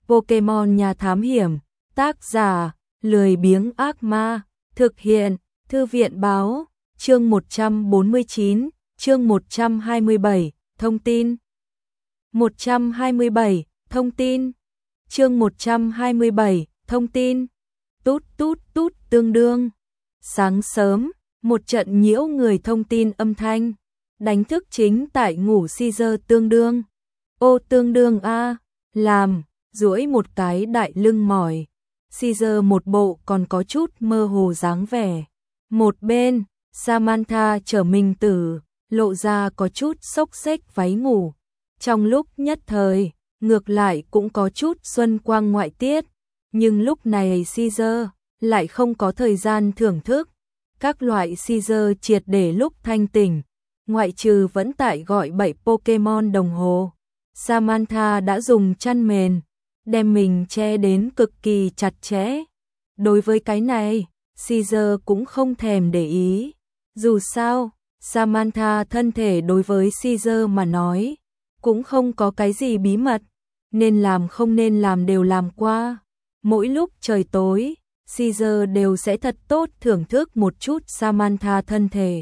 Pokemon nhà thám hiểm, tác giả, lười biếng ác ma, thực hiện, thư viện báo, chương 149, chương 127, thông tin. 127, thông tin. Chương 127, thông tin. Tút tút tút tương đương. Sáng sớm, một trận nhiễu người thông tin âm thanh, đánh thức chính tại ngủ Caesar tương đương. Ô tương đương a, làm, duỗi một cái đại lưng mỏi. Caesar một bộ còn có chút mơ hồ dáng vẻ. Một bên, Samantha trở mình tử, lộ ra có chút xốc xếch váy ngủ. Trong lúc nhất thời, ngược lại cũng có chút xuân quang ngoại tiết, nhưng lúc này Caesar lại không có thời gian thưởng thức. Các loại Caesar triệt để lúc thanh tỉnh, ngoại trừ vẫn tại gọi bậy Pokemon đồng hồ. Samantha đã dùng chăn mền, đem mình che đến cực kỳ chặt chẽ. Đối với cái này, Caesar cũng không thèm để ý. Dù sao, Samantha thân thể đối với Caesar mà nói, cũng không có cái gì bí mật, nên làm không nên làm đều làm qua. Mỗi lúc trời tối, Caesar đều sẽ thật tốt thưởng thức một chút Samantha thân thể.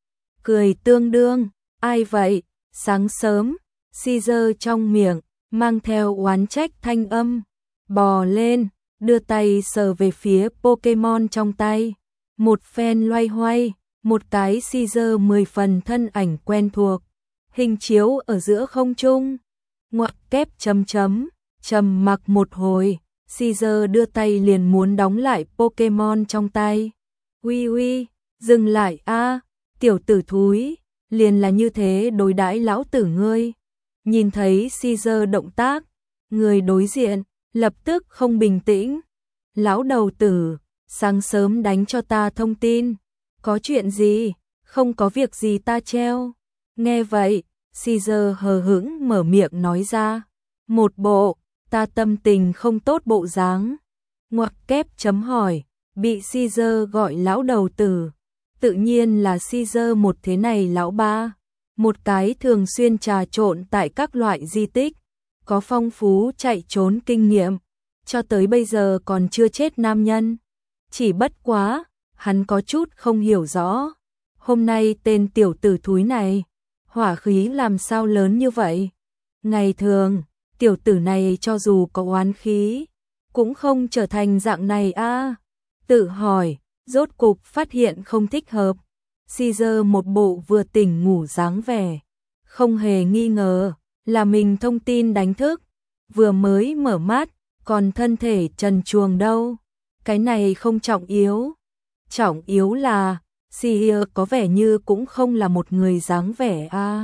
Cười tương đương, ai vậy? Sáng sớm, Caesar trong miệng mang theo oán trách thanh âm, bò lên, đưa tay sờ về phía Pokemon trong tay, một phen loay hoay, một cái Caesar 10 phần thân ảnh quen thuộc, hình chiếu ở giữa không trung. Ngoặc kép chấm chấm, trầm mặc một hồi, Caesar đưa tay liền muốn đóng lại Pokemon trong tay. Uy uy, dừng lại a, tiểu tử thúi, liền là như thế đối đãi lão tử ngươi. Nhìn thấy Caesar động tác, người đối diện lập tức không bình tĩnh. Lão đầu tử, sáng sớm đánh cho ta thông tin. Có chuyện gì? Không có việc gì ta treo. Nghe vậy, Caesar hờ hững mở miệng nói ra. Một bộ, ta tâm tình không tốt bộ dáng. Ngoặc kép chấm hỏi, bị Caesar gọi lão đầu tử. Tự nhiên là Caesar một thế này lão ba. Một cái thường xuyên trà trộn tại các loại di tích, có phong phú chạy trốn kinh nghiệm, cho tới bây giờ còn chưa chết nam nhân. Chỉ bất quá, hắn có chút không hiểu rõ. Hôm nay tên tiểu tử thúi này, hỏa khí làm sao lớn như vậy? Ngày thường, tiểu tử này cho dù có oán khí, cũng không trở thành dạng này a. Tự hỏi, rốt cục phát hiện không thích hợp. Caesar một bộ vừa tỉnh ngủ dáng vẻ, không hề nghi ngờ là mình thông tin đánh thức, vừa mới mở mắt, còn thân thể trần truồng đâu. Cái này không trọng yếu. Trọng yếu là Caesar có vẻ như cũng không là một người dáng vẻ a.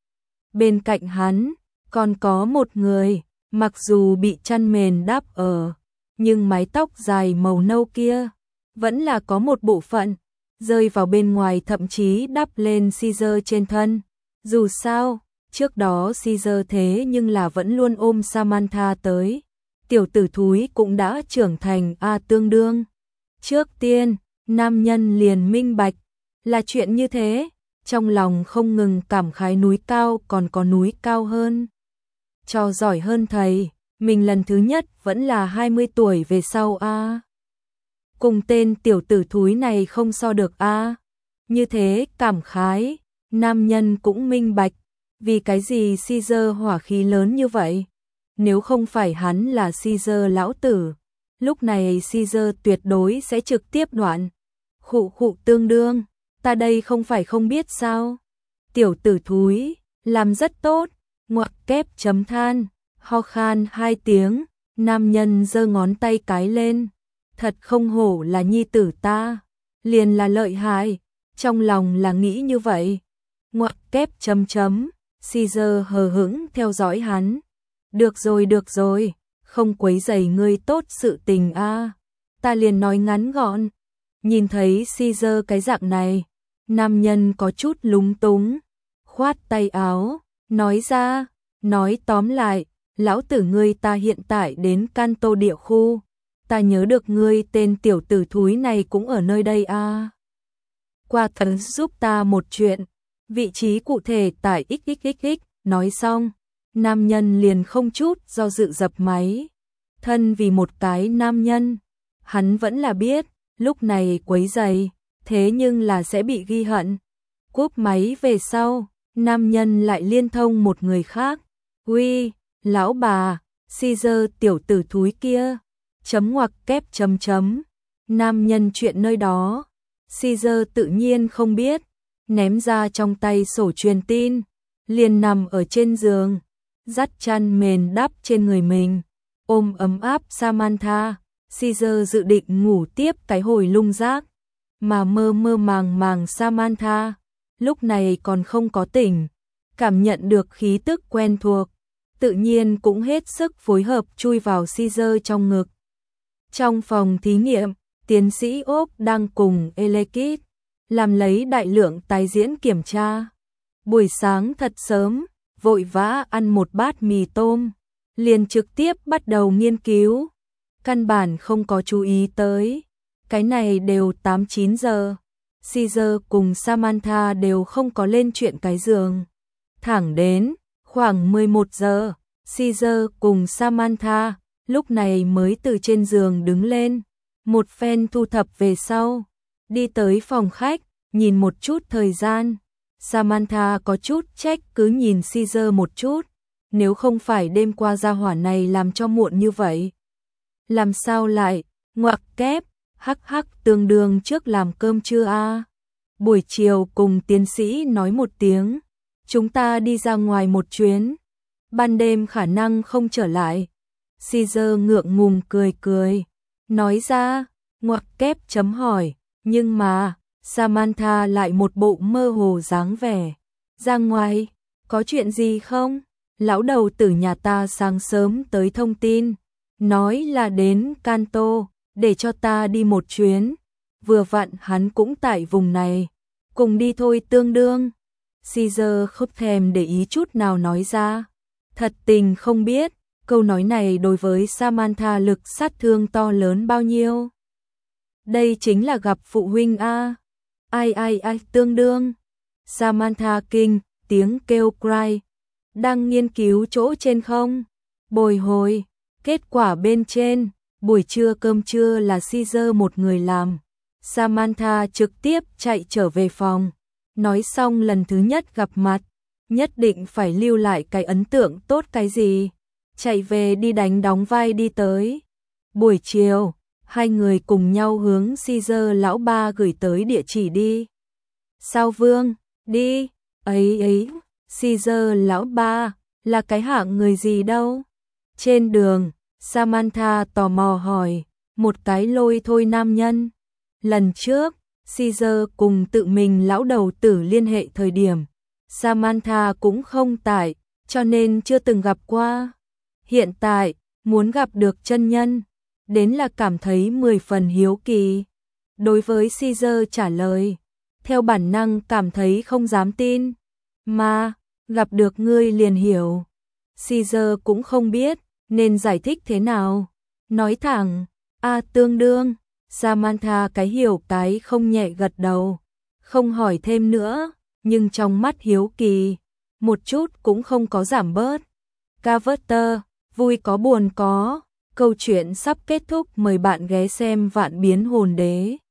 Bên cạnh hắn còn có một người, mặc dù bị chăn mền đắp ở, nhưng mái tóc dài màu nâu kia vẫn là có một bộ phận rơi vào bên ngoài, thậm chí đắp lên Caesar trên thân. Dù sao, trước đó Caesar thế nhưng là vẫn luôn ôm Samantha tới. Tiểu tử thúi cũng đã trưởng thành a tương đương. Trước tiên, nam nhân liền minh bạch là chuyện như thế, trong lòng không ngừng cảm khái núi cao còn có núi cao hơn. Cho giỏi hơn thầy, mình lần thứ nhất vẫn là 20 tuổi về sau a. Cùng tên tiểu tử thúi này không so được a. Như thế cảm khái, nam nhân cũng minh bạch, vì cái gì Caesar hỏa khí lớn như vậy? Nếu không phải hắn là Caesar lão tử, lúc này Caesar tuyệt đối sẽ trực tiếp đoạn. Khụ khụ tương đương, ta đây không phải không biết sao? Tiểu tử thúi, làm rất tốt. Ngoặc kép chấm than, ho khan 2 tiếng, nam nhân giơ ngón tay cái lên. Thật không hổ là nhi tử ta, liền là lợi hại, trong lòng là nghĩ như vậy. Ngoặc kép chấm chấm, Caesar hờ hững theo dõi hắn. Được rồi, không quấy rầy ngươi tốt sự tình a. Ta liền nói ngắn gọn. Nhìn thấy Caesar cái dạng này, nam nhân có chút lúng túng, khoát tay áo, nói ra, nói tóm lại, lão tử ngươi ta hiện tại đến Kanto địa khu. Ta nhớ được ngươi tên tiểu tử thúi này cũng ở nơi đây a. Qua thần giúp ta một chuyện, vị trí cụ thể tại XXXX, nói xong, nam nhân liền không chút do dự dập máy. thân vì một cái nam nhân, hắn vẫn là biết, lúc này quấy rầy, thế nhưng là sẽ bị ghi hận. Cúp máy về sau, nam nhân lại liên thông một người khác. Uy, lão bà, Caesar tiểu tử thúi kia. Chấm ngoặc kép chấm chấm. Nam nhân chuyện nơi đó. Caesar tự nhiên không biết. Ném ra trong tay sổ truyền tin. Liền nằm ở trên giường. Dắt chăn mền đắp trên người mình. Ôm ấm áp Samantha. Caesar dự định ngủ tiếp cái hồi lung giác. Mà mơ mơ màng màng Samantha. Lúc này còn không có tỉnh. Cảm nhận được khí tức quen thuộc. Tự nhiên cũng hết sức phối hợp chui vào Caesar trong ngực. Trong phòng thí nghiệm, tiến sĩ Úc đang cùng Elekit làm lấy đại lượng tái diễn kiểm tra. Buổi sáng thật sớm, vội vã ăn một bát mì tôm, liền trực tiếp bắt đầu nghiên cứu. Căn bản không có chú ý tới. Cái này đều 8-9 giờ. Caesar cùng Samantha đều không có lên chuyện cái giường. Thẳng đến khoảng 11 giờ, Caesar cùng Samantha lúc này mới từ trên giường đứng lên. Một phen thu thập về sau, đi tới phòng khách, nhìn một chút thời gian. Samantha có chút trách cứ nhìn Caesar một chút. Nếu không phải đêm qua gia hỏa này làm cho muộn như vậy. Làm sao lại, ngoặc kép, hắc hắc tương đương trước làm cơm trưa a. Buổi chiều cùng tiến sĩ nói một tiếng. Chúng ta đi ra ngoài một chuyến. Ban đêm khả năng không trở lại. Caesar ngượng ngùng cười cười. Nói ra, ngoặc kép chấm hỏi. Nhưng mà, Samantha lại một bộ mơ hồ dáng vẻ. Ra ngoài, có chuyện gì không? Lão đầu tử nhà ta sáng sớm tới thông tin. Nói là đến Kanto, để cho ta đi một chuyến. Vừa vặn hắn cũng tại vùng này. Cùng đi thôi tương đương. Caesar không thèm để ý chút nào nói ra. Thật tình không biết, câu nói này đối với Samantha lực sát thương to lớn bao nhiêu. Đây chính là gặp phụ huynh a. Ai tương đương. Samantha kinh, tiếng kêu cry. Đang nghiên cứu chỗ trên không? Bồi hồi, kết quả bên trên, buổi trưa cơm trưa là Caesar một người làm. Samantha trực tiếp chạy trở về phòng. Nói xong lần thứ nhất gặp mặt, nhất định phải lưu lại cái ấn tượng tốt cái gì. Chạy về đi đánh đóng vai đi tới. Buổi chiều, hai người cùng nhau hướng Caesar lão ba gửi tới địa chỉ đi. Sao Vương, đi, ấy, Caesar lão ba, là cái hạng người gì đâu? Trên đường, Samantha tò mò hỏi, một cái lôi thôi nam nhân. Lần trước, Caesar cùng tự mình lão đầu tử liên hệ thời điểm, Samantha cũng không tại, cho nên chưa từng gặp qua. Hiện tại, muốn gặp được chân nhân, đến là cảm thấy 10 phần hiếu kỳ. Đối với Caesar trả lời, theo bản năng cảm thấy không dám tin. Mà, gặp được ngươi liền hiểu. Caesar cũng không biết nên giải thích thế nào. Nói thẳng, tương đương. Samantha cái hiểu cái không nhẹ gật đầu. Không hỏi thêm nữa, nhưng trong mắt hiếu kỳ, một chút cũng không có giảm bớt. Carter, vui có buồn có. Câu chuyện sắp kết thúc, mời bạn ghé xem Vạn Biến Hồn Đế.